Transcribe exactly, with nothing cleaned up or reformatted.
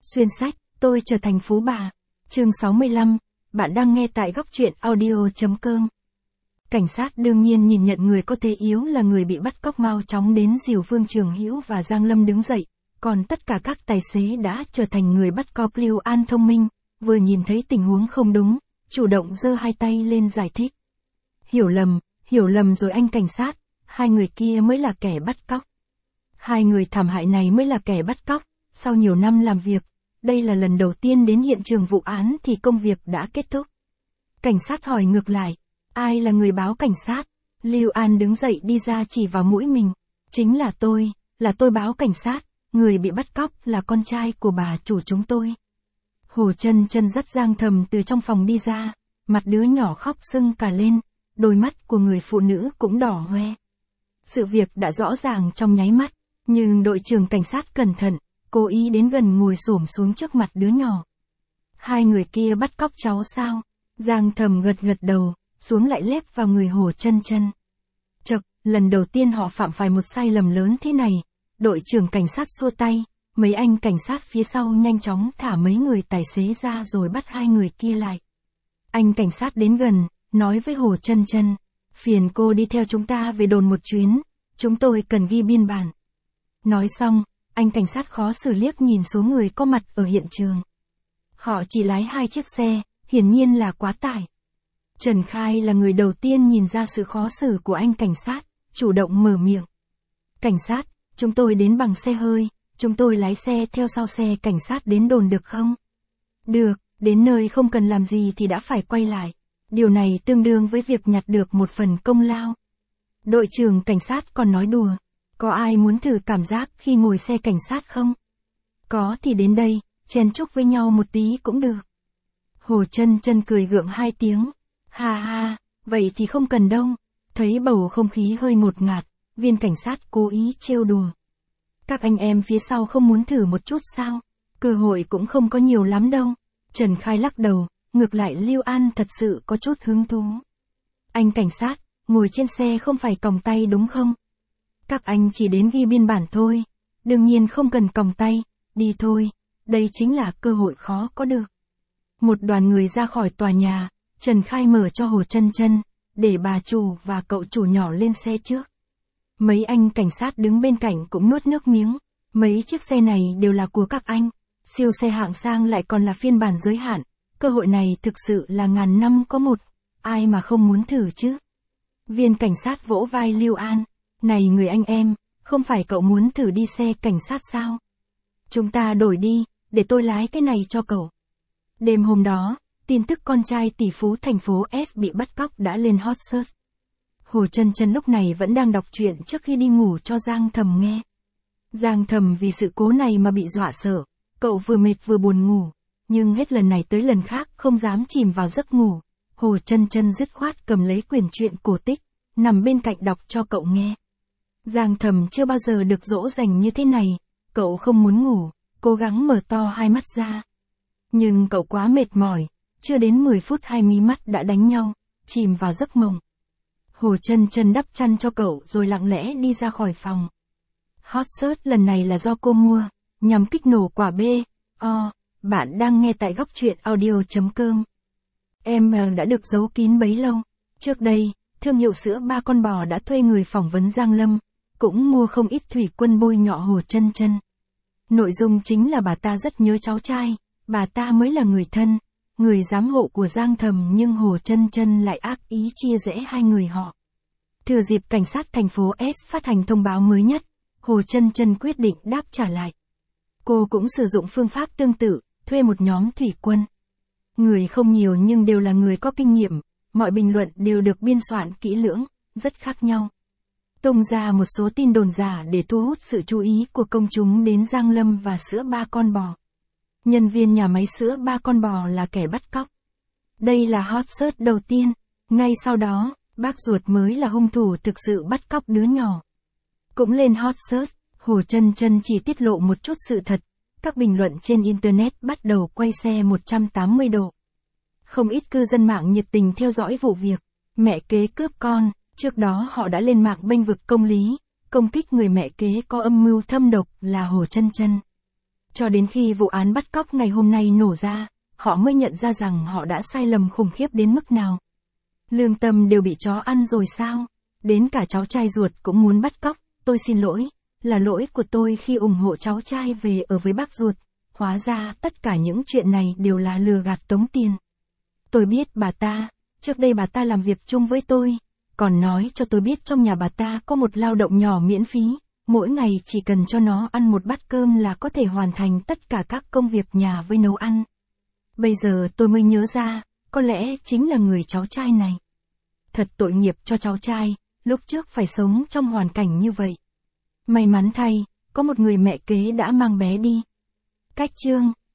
Xuyên sách, tôi trở thành phú bà. Chương sáu mươi lăm, bạn đang nghe tại góc truyện audio chấm com. Cảnh sát đương nhiên nhìn nhận người có thế yếu là người bị bắt cóc mau chóng đến dìu Vương Trường Hữu và Giang Lâm đứng dậy, còn tất cả các tài xế đã trở thành người bắt cóc. Lưu An thông minh, vừa nhìn thấy tình huống không đúng, chủ động giơ hai tay lên giải thích. Hiểu lầm, hiểu lầm rồi anh cảnh sát, hai người kia mới là kẻ bắt cóc. Hai người thảm hại này mới là kẻ bắt cóc, sau nhiều năm làm việc, đây là lần đầu tiên đến hiện trường vụ án thì công việc đã kết thúc. Cảnh sát hỏi ngược lại, ai là người báo cảnh sát? Lưu An đứng dậy đi ra chỉ vào mũi mình, chính là tôi, là tôi báo cảnh sát, người bị bắt cóc là con trai của bà chủ chúng tôi. Hồ Chân Chân dắt Giang Thầm từ trong phòng đi ra, mặt đứa nhỏ khóc sưng cả lên, đôi mắt của người phụ nữ cũng đỏ hoe. Sự việc đã rõ ràng trong nháy mắt, nhưng đội trưởng cảnh sát cẩn thận, cố ý đến gần ngồi xổm xuống trước mặt đứa nhỏ. Hai người kia bắt cóc cháu sao? Giang Thầm gật gật đầu, xuống lại lép vào người Hồ Chân Chân. Chậc, lần đầu tiên họ phạm phải một sai lầm lớn thế này. Đội trưởng cảnh sát xua tay, mấy anh cảnh sát phía sau nhanh chóng thả mấy người tài xế ra rồi bắt hai người kia lại. Anh cảnh sát đến gần, nói với Hồ Chân Chân, phiền cô đi theo chúng ta về đồn một chuyến, chúng tôi cần ghi biên bản. Nói xong, anh cảnh sát khó xử liếc nhìn số người có mặt ở hiện trường. Họ chỉ lái hai chiếc xe, hiển nhiên là quá tải. Trần Khai là người đầu tiên nhìn ra sự khó xử của anh cảnh sát, chủ động mở miệng. Cảnh sát, chúng tôi đến bằng xe hơi, chúng tôi lái xe theo sau xe cảnh sát đến đồn được không? Được, đến nơi không cần làm gì thì đã phải quay lại. Điều này tương đương với việc nhặt được một phần công lao. Đội trưởng cảnh sát còn nói đùa, có ai muốn thử cảm giác khi ngồi xe cảnh sát không? Có thì đến đây, chen chúc với nhau một tí cũng được. Hồ Chân Chân cười gượng hai tiếng, ha ha, vậy thì không cần đâu. Thấy bầu không khí hơi ngột ngạt, viên cảnh sát cố ý trêu đùa. Các anh em phía sau không muốn thử một chút sao? Cơ hội cũng không có nhiều lắm đâu. Trần Khai lắc đầu, ngược lại Lưu An thật sự có chút hứng thú. Anh cảnh sát, ngồi trên xe không phải còng tay đúng không? Các anh chỉ đến ghi biên bản thôi, đương nhiên không cần còng tay, đi thôi, đây chính là cơ hội khó có được. Một đoàn người ra khỏi tòa nhà, Trần Khai mở cho Hồ Chân Chân, để bà chủ và cậu chủ nhỏ lên xe trước. Mấy anh cảnh sát đứng bên cạnh cũng nuốt nước miếng, mấy chiếc xe này đều là của các anh, siêu xe hạng sang lại còn là phiên bản giới hạn, cơ hội này thực sự là ngàn năm có một, ai mà không muốn thử chứ. Viên cảnh sát vỗ vai Lưu An, này người anh em, không phải cậu muốn thử đi xe cảnh sát sao? Chúng ta đổi đi, để tôi lái cái này cho cậu. Đêm hôm đó, tin tức con trai tỷ phú thành phố S bị bắt cóc đã lên hot search. Hồ Chân Chân lúc này vẫn đang đọc truyện trước khi đi ngủ cho Giang Thầm nghe. Giang Thầm vì sự cố này mà bị dọa sợ, cậu vừa mệt vừa buồn ngủ, nhưng hết lần này tới lần khác không dám chìm vào giấc ngủ. Hồ Chân Chân dứt khoát cầm lấy quyển truyện cổ tích, nằm bên cạnh đọc cho cậu nghe. Giang Thầm chưa bao giờ được dỗ dành như thế này, cậu không muốn ngủ, cố gắng mở to hai mắt ra. Nhưng cậu quá mệt mỏi, chưa đến mười phút hai mí mắt đã đánh nhau, chìm vào giấc mộng. Hồ Chân Chân đắp chăn cho cậu rồi lặng lẽ đi ra khỏi phòng. Hot search lần này là do cô mua, nhằm kích nổ quả B O. Bạn đang nghe tại góc truyện audio chấm com. Em đã được giấu kín bấy lâu. Trước đây, thương hiệu sữa ba con bò đã thuê người phỏng vấn Giang Lâm, cũng mua không ít thủy quân bôi nhọ Hồ Chân Chân. Nội dung chính là bà ta rất nhớ cháu trai, bà ta mới là người thân, người giám hộ của Giang Thầm, nhưng Hồ Chân Chân lại ác ý chia rẽ hai người họ. Thừa dịp cảnh sát thành phố S phát hành thông báo mới nhất, Hồ Chân Chân quyết định đáp trả lại. Cô cũng sử dụng phương pháp tương tự, thuê một nhóm thủy quân. Người không nhiều nhưng đều là người có kinh nghiệm, mọi bình luận đều được biên soạn kỹ lưỡng, rất khác nhau. Tung ra một số tin đồn giả để thu hút sự chú ý của công chúng đến Giang Lâm và sữa ba con bò. Nhân viên nhà máy sữa ba con bò là kẻ bắt cóc. Đây là hot search đầu tiên, ngay sau đó, bác ruột mới là hung thủ thực sự bắt cóc đứa nhỏ. Cũng lên hot search, Hồ Chân Chân chỉ tiết lộ một chút sự thật, các bình luận trên Internet bắt đầu quay xe một trăm tám mươi độ. Không ít cư dân mạng nhiệt tình theo dõi vụ việc, mẹ kế cướp con, trước đó họ đã lên mạng bênh vực công lý, công kích người mẹ kế có âm mưu thâm độc là Hồ Chân Chân. Cho đến khi vụ án bắt cóc ngày hôm nay nổ ra, họ mới nhận ra rằng họ đã sai lầm khủng khiếp đến mức nào. Lương tâm đều bị chó ăn rồi sao? Đến cả cháu trai ruột cũng muốn bắt cóc, tôi xin lỗi, là lỗi của tôi khi ủng hộ cháu trai về ở với bác ruột. Hóa ra tất cả những chuyện này đều là lừa gạt tống tiền. Tôi biết bà ta, trước đây bà ta làm việc chung với tôi, còn nói cho tôi biết trong nhà bà ta có một lao động nhỏ miễn phí, mỗi ngày chỉ cần cho nó ăn một bát cơm là có thể hoàn thành tất cả các công việc nhà với nấu ăn. Bây giờ tôi mới nhớ ra, có lẽ chính là người cháu trai này. Thật tội nghiệp cho cháu trai, lúc trước phải sống trong hoàn cảnh như vậy. May mắn thay, có một người mẹ kế đã mang bé đi. Cách chương